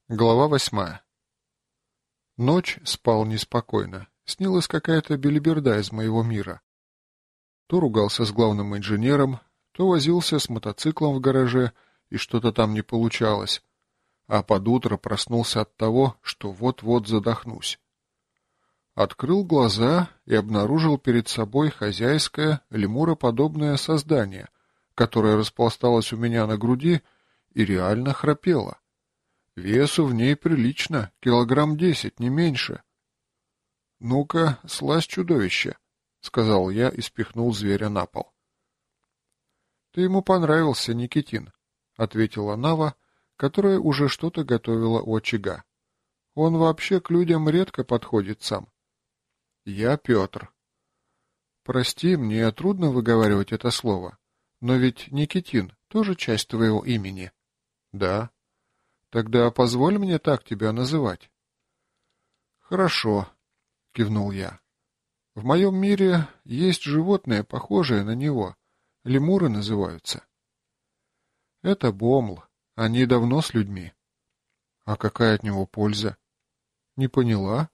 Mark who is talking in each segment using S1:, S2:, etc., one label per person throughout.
S1: Глава 8. Ночь спал неспокойно. Снилась какая-то белиберда из моего мира. То ругался с главным инженером, то возился с мотоциклом в гараже, и что-то там не получалось. А под утро проснулся от того, что вот-вот задохнусь. Открыл глаза и обнаружил перед собой хозяйское, лемуроподобное создание, которое распласталось у меня на груди и реально храпело. Весу в ней прилично, 10 килограмм, не меньше. — Ну-ка, слазь, чудовище, — сказал я и спихнул зверя на пол. — Ты ему понравился, Никитин, — ответила Нава, которая уже что-то готовила у очага. — Он вообще к людям редко подходит сам. — Я Петр. — Прости, мне трудно выговаривать это слово, но ведь Никитин тоже часть твоего имени. — Да. Тогда позволь мне так тебя называть. Хорошо, кивнул я. В моем мире есть животные, похожие на него. Лемуры называются. Это Бомл. Они давно с людьми. А какая от него польза? Не поняла?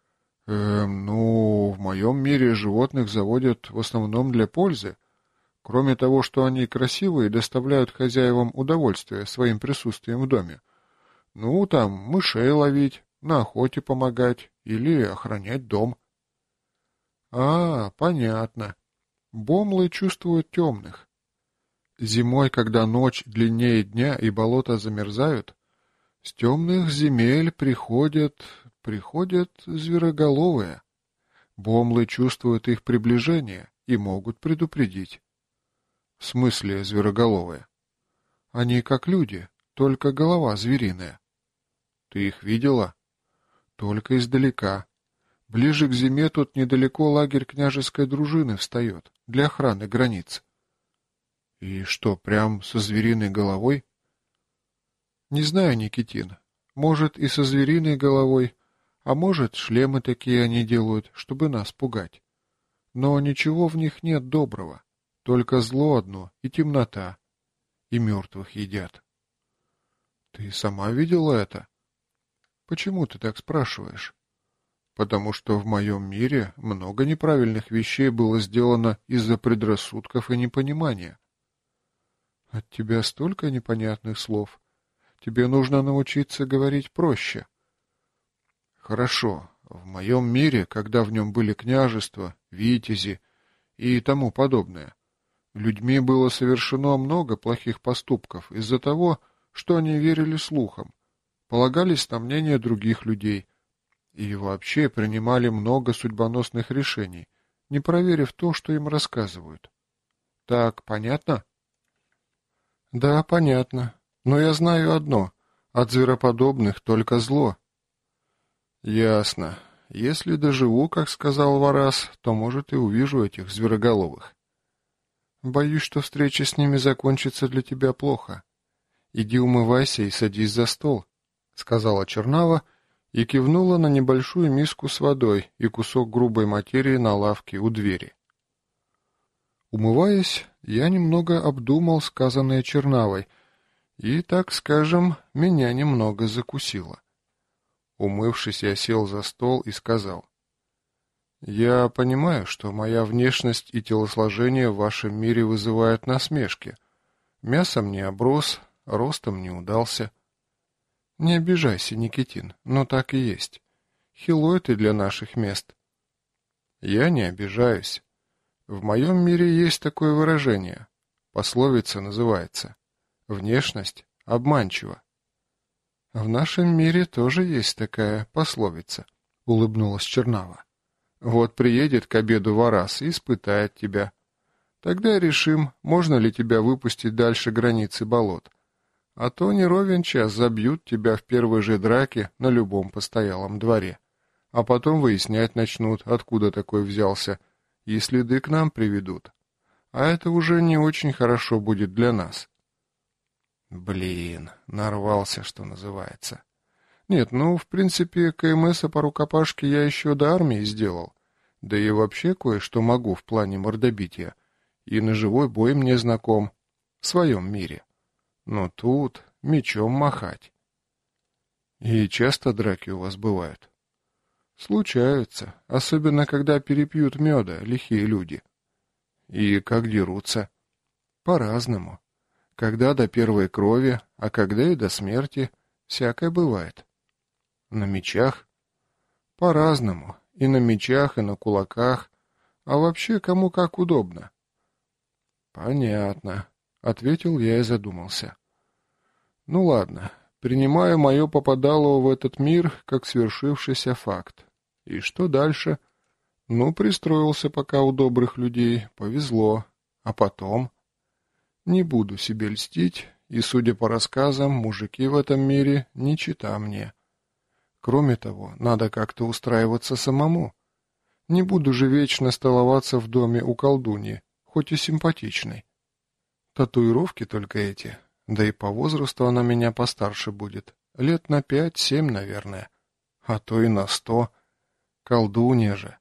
S1: В моем мире животных заводят в основном для пользы. Кроме того, что они красивые и доставляют хозяевам удовольствие своим присутствием в доме. Ну, там, мышей ловить, на охоте помогать или охранять дом. А, понятно. Бомлы чувствуют темных. Зимой, когда ночь длиннее дня и болота замерзают, с темных земель приходят звероголовые. Бомлы чувствуют их приближение и могут предупредить. В смысле звероголовые? Они как люди, только голова звериная. Ты их видела? Только издалека. Ближе к зиме тут недалеко лагерь княжеской дружины встает, для охраны границ. И что, прям со звериной головой? Не знаю, Никитин. Может, и со звериной головой, а может, шлемы такие они делают, чтобы нас пугать. Но ничего в них нет доброго. Только зло одно и темнота. И мертвых едят. Ты сама видела это? Почему ты так спрашиваешь? Потому что в моем мире много неправильных вещей было сделано из-за предрассудков и непонимания. От тебя столько непонятных слов. Тебе нужно научиться говорить проще. Хорошо. В моем мире, когда в нем были княжества, витязи и тому подобное, людьми было совершено много плохих поступков из-за того, что они верили слухам, полагались на мнение других людей и вообще принимали много судьбоносных решений, не проверив то, что им рассказывают. Так, понятно? Да, понятно. Но я знаю одно. От звероподобных только зло. Ясно. Если доживу, как сказал Варас, то, может, и увижу этих звероголовых. Боюсь, что встреча с ними закончится для тебя плохо. Иди умывайся и садись за стол, — сказала Чернава и кивнула на небольшую миску с водой и кусок грубой материи на лавке у двери. Умываясь, я немного обдумал сказанное Чернавой, и, так скажем, меня немного закусило. Умывшись, я сел за стол и сказал: «Я понимаю, что моя внешность и телосложение в вашем мире вызывают насмешки. Мясом не оброс, ростом не удался. Не обижайся, Никитин, но так и есть. Хилой ты для наших мест». «Я не обижаюсь. В моем мире есть такое выражение. Пословица называется: внешность обманчива». «В нашем мире тоже есть такая пословица», — улыбнулась Чернава. «Вот приедет к обеду Варас и испытает тебя. Тогда решим, можно ли тебя выпустить дальше границы болот. А то не ровен час забьют тебя в первой же драке на любом постоялом дворе. А потом выяснять начнут, откуда такой взялся, и следы к нам приведут. А это уже не очень хорошо будет для нас». Блин, нарвался, что называется. Нет, в принципе, КМСа по рукопашке я еще до армии сделал. Да и вообще кое-что могу в плане мордобития. И ножевой бой мне знаком. В своем мире. Но тут мечом махать. И часто драки у вас бывают? Случаются, особенно когда перепьют меда лихие люди. И как дерутся? По-разному. Когда до первой крови, а когда и до смерти, всякое бывает. На мечах? По-разному. И на мечах, и на кулаках. А вообще, кому как удобно. Понятно, — ответил я и задумался. Ну ладно, принимаю мое попадало в этот мир как свершившийся факт. И что дальше? Ну, пристроился пока у добрых людей, повезло. А потом? Не буду себе льстить, и, судя по рассказам, мужики в этом мире не чита мне. Кроме того, надо как-то устраиваться самому. Не буду же вечно столоваться в доме у колдуньи, хоть и симпатичной. Татуировки только эти, да и по возрасту она меня постарше будет, лет на 5-7, наверное, а то и на 100. Колдунья же.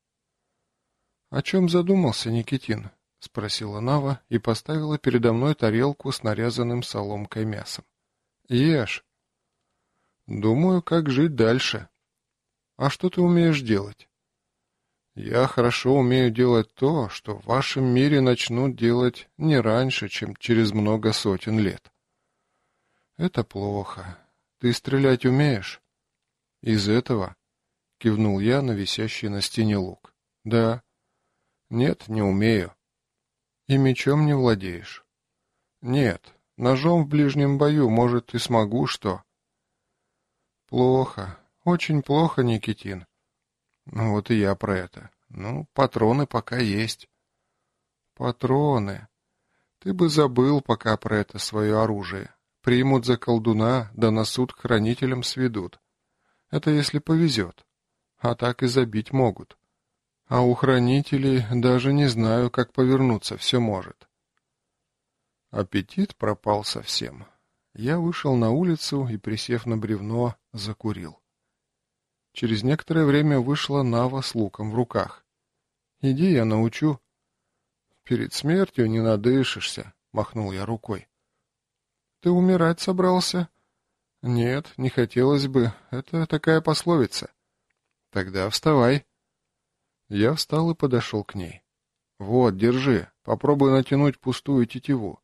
S1: — О чем задумался, Никитин? — спросила Нава и поставила передо мной тарелку с нарезанным соломкой мясом. — Ешь. — Думаю, как жить дальше. — А что ты умеешь делать? — Я хорошо умею делать то, что в вашем мире начнут делать не раньше, чем через много сотен лет. — Это плохо. Ты стрелять умеешь? — Из этого? — кивнул я на висящий на стене лук. — Да. — Нет, не умею. — И мечом не владеешь? — Нет. Ножом в ближнем бою, может, и смогу что. — Плохо. Очень плохо, Никитин. — Ну вот и я про это. Ну, патроны пока есть. — Патроны. Ты бы забыл пока про это свое оружие. Примут за колдуна, да на суд к хранителям сведут. Это если повезет. А так и забить могут. А у хранителей даже не знаю, как повернуться все может. Аппетит пропал совсем. Я вышел на улицу и, присев на бревно, закурил. Через некоторое время вышла Нава с луком в руках. «Иди, я научу». «Перед смертью не надышишься», — махнул я рукой. «Ты умирать собрался?» «Нет, не хотелось бы. Это такая пословица». «Тогда вставай». Я встал и подошел к ней. «Вот, держи, попробуй натянуть пустую тетиву».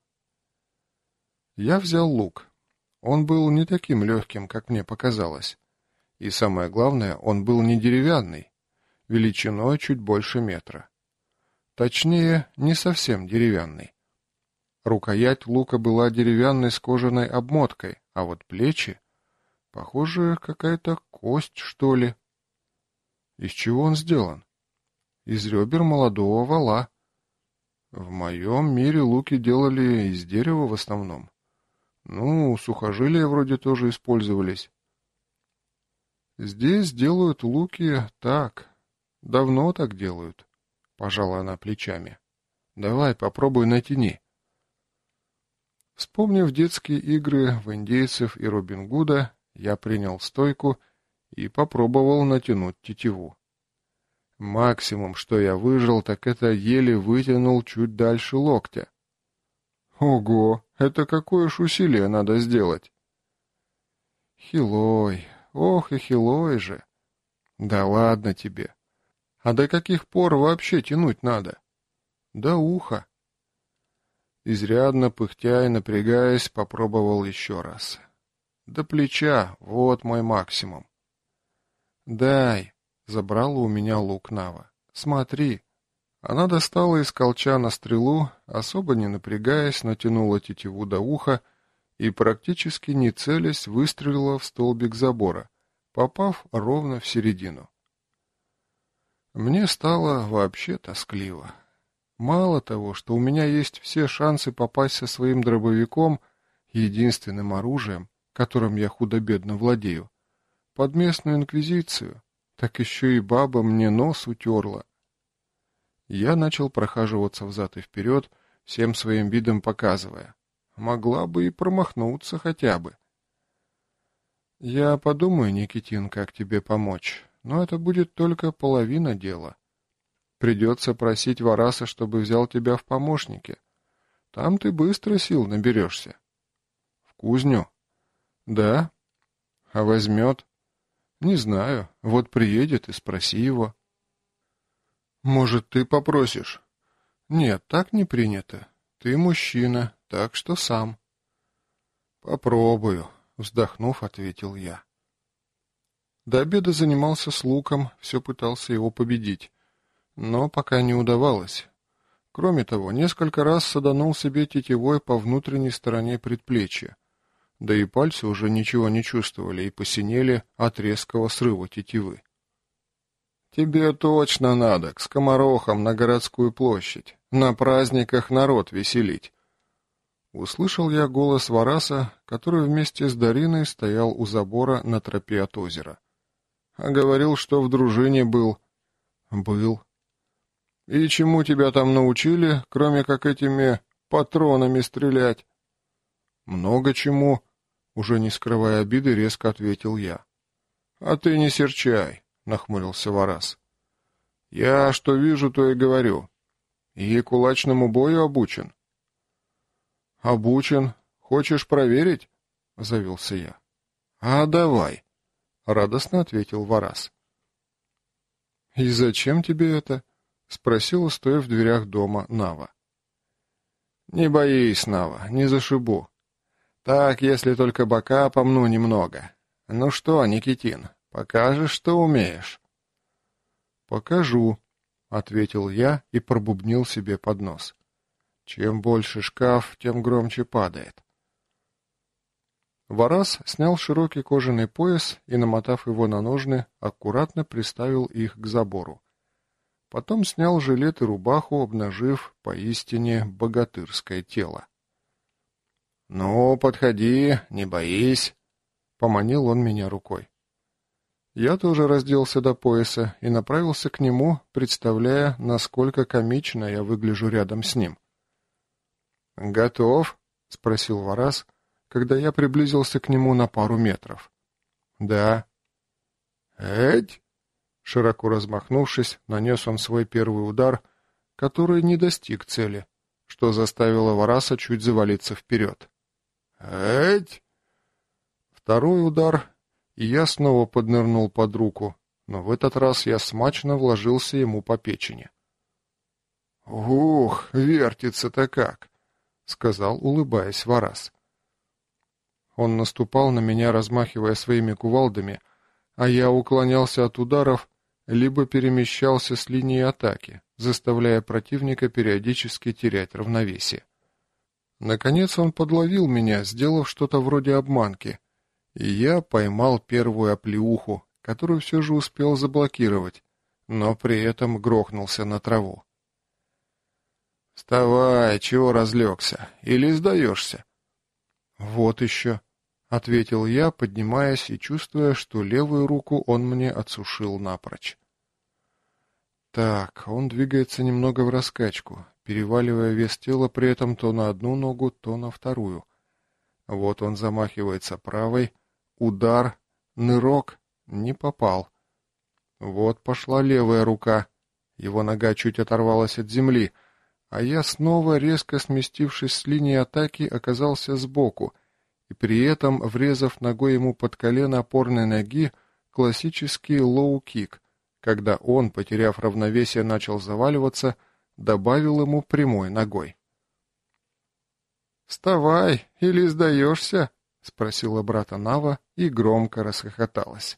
S1: Я взял лук. Он был не таким легким, как мне показалось. И самое главное, он был не деревянный, величиной чуть больше метра. Точнее, не совсем деревянный. Рукоять лука была деревянной с кожаной обмоткой, а вот плечи, похоже, какая-то кость, что ли. Из чего он сделан? Из ребер молодого вола. В моем мире луки делали из дерева в основном. Ну, сухожилия вроде тоже использовались. Здесь делают луки так. Давно так делают. Пожала она плечами. Давай, попробуй натяни. Вспомнив детские игры в индейцев и Робин Гуда, я принял стойку и попробовал натянуть тетиву. Максимум, что я выжил, так это еле вытянул чуть дальше локтя. Ого, это какое ж усилие надо сделать? Хилой, ох и хилой же. Да ладно тебе. А до каких пор вообще тянуть надо? До уха. Изрядно пыхтя и напрягаясь, попробовал еще раз. До плеча, вот мой максимум. Дай, забрала у меня лук Нава. Смотри. Она достала из колчана стрелу, особо не напрягаясь, натянула тетиву до уха и, практически не целясь, выстрелила в столбик забора, попав ровно в середину. Мне стало вообще тоскливо. Мало того, что у меня есть все шансы попасть со своим дробовиком, единственным оружием, которым я худо-бедно владею, под местную инквизицию, так еще и баба мне нос утерла. Я начал прохаживаться взад и вперед, всем своим видом показывая. Могла бы и промахнуться хотя бы. Я подумаю, Никитин, как тебе помочь, но это будет только половина дела. Придется просить Вараса, чтобы взял тебя в помощники. Там ты быстро сил наберешься. В кузню? Да. А возьмет? Не знаю. Вот приедет и спроси его. Может, ты попросишь? Нет, так не принято. Ты мужчина, так что сам. Попробую, вздохнув, ответил я. До обеда занимался с Луком, все пытался его победить. Но пока не удавалось. Кроме того, несколько раз саданул себе тетивой по внутренней стороне предплечья. Да и пальцы уже ничего не чувствовали и посинели от резкого срыва тетивы. «Тебе точно надо к скоморохам на городскую площадь, на праздниках народ веселить!» Услышал я голос Вараса, который вместе с Дариной стоял у забора на тропе от озера. А говорил, что в дружине был. Был. И чему тебя там научили, кроме как этими патронами стрелять? Много чему, уже не скрывая обиды, резко ответил я. А ты не серчай, нахмурился Варас. Я что вижу, то и говорю. И кулачному бою обучен. Обучен. Хочешь проверить? Завелся я. А давай, радостно ответил Варас. И зачем тебе это? Спросила, стоя в дверях дома, Нава. Не боись, Нава, не зашибу. Так, если только бока помну немного. Ну что, Никитин, покажешь, что умеешь? Покажу, ответил я и пробубнил себе под нос. Чем больше шкаф, тем громче падает. Варас снял широкий кожаный пояс и, намотав его на ножны, аккуратно приставил их к забору. Потом снял жилет и рубаху, обнажив поистине богатырское тело. «Ну, подходи, не боись», — поманил он меня рукой. Я тоже разделся до пояса и направился к нему, представляя, насколько комично я выгляжу рядом с ним. «Готов?» — спросил Варас, когда я приблизился к нему на пару метров. «Да». «Эть!» Широко размахнувшись, нанес он свой первый удар, который не достиг цели, что заставило Вараса чуть завалиться вперед. «Эть!» Второй удар, и я снова поднырнул под руку, но в этот раз я смачно вложился ему по печени. «Ух, вертится-то как!» — сказал, улыбаясь, Варас. Он наступал на меня, размахивая своими кувалдами, а я уклонялся от ударов, либо перемещался с линии атаки, заставляя противника периодически терять равновесие. Наконец он подловил меня, сделав что-то вроде обманки, и я поймал первую оплеуху, которую все же успел заблокировать, но при этом грохнулся на траву. «Вставай, чего разлегся? Или сдаешься?» «Вот еще», — ответил я, поднимаясь и чувствуя, что левую руку он мне отсушил напрочь. Так, он двигается немного в раскачку, переваливая вес тела при этом то на одну ногу, то на вторую. Вот он замахивается правой, удар, нырок, не попал. Вот пошла левая рука, его нога чуть оторвалась от земли, а я снова, резко сместившись с линии атаки, оказался сбоку, и при этом, врезав ногой ему под колено опорной ноги, классический лоу-кик, когда он, потеряв равновесие, начал заваливаться, добавил ему прямой ногой. «Вставай, или сдаешься?» — спросила брата Нава и громко расхохоталась.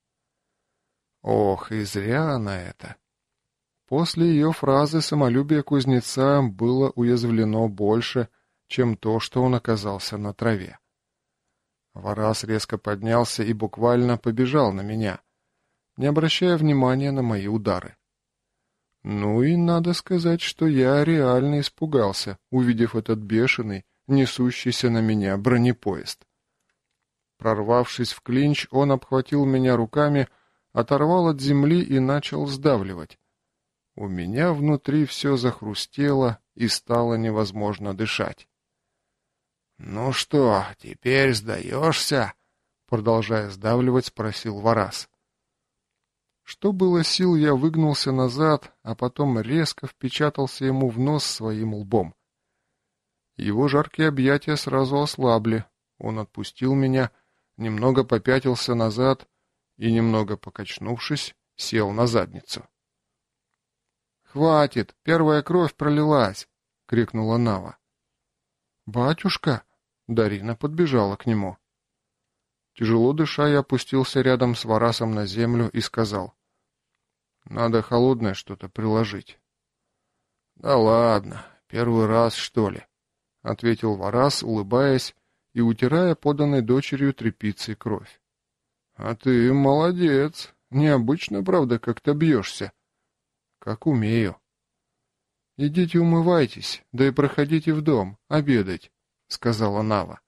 S1: Ох, и зря она это. После ее фразы самолюбие кузнеца было уязвлено больше, чем то, что он оказался на траве. Варас резко поднялся и буквально побежал на меня, не обращая внимания на мои удары. Ну и надо сказать, что я реально испугался, увидев этот бешеный, несущийся на меня бронепоезд. Прорвавшись в клинч, он обхватил меня руками, оторвал от земли и начал сдавливать. У меня внутри все захрустело и стало невозможно дышать. «Ну что, теперь сдаешься?» — продолжая сдавливать, спросил Варас. Что было сил, я выгнулся назад, а потом резко впечатался ему в нос своим лбом. Его жаркие объятия сразу ослабли, он отпустил меня, немного попятился назад и, немного покачнувшись, сел на задницу. «Хватит, первая кровь пролилась!» — крикнула Нава. «Батюшка!» — Дарина подбежала к нему. Тяжело дыша, я опустился рядом с Варасом на землю и сказал: «Надо холодное что-то приложить». «Да ладно, первый раз, что ли?» — ответил Варас, улыбаясь и утирая поданной дочерью тряпицей кровь. «А ты молодец. Необычно, правда, как-то бьешься». «Как умею». «Идите умывайтесь, да и проходите в дом, обедать», — сказала Нава.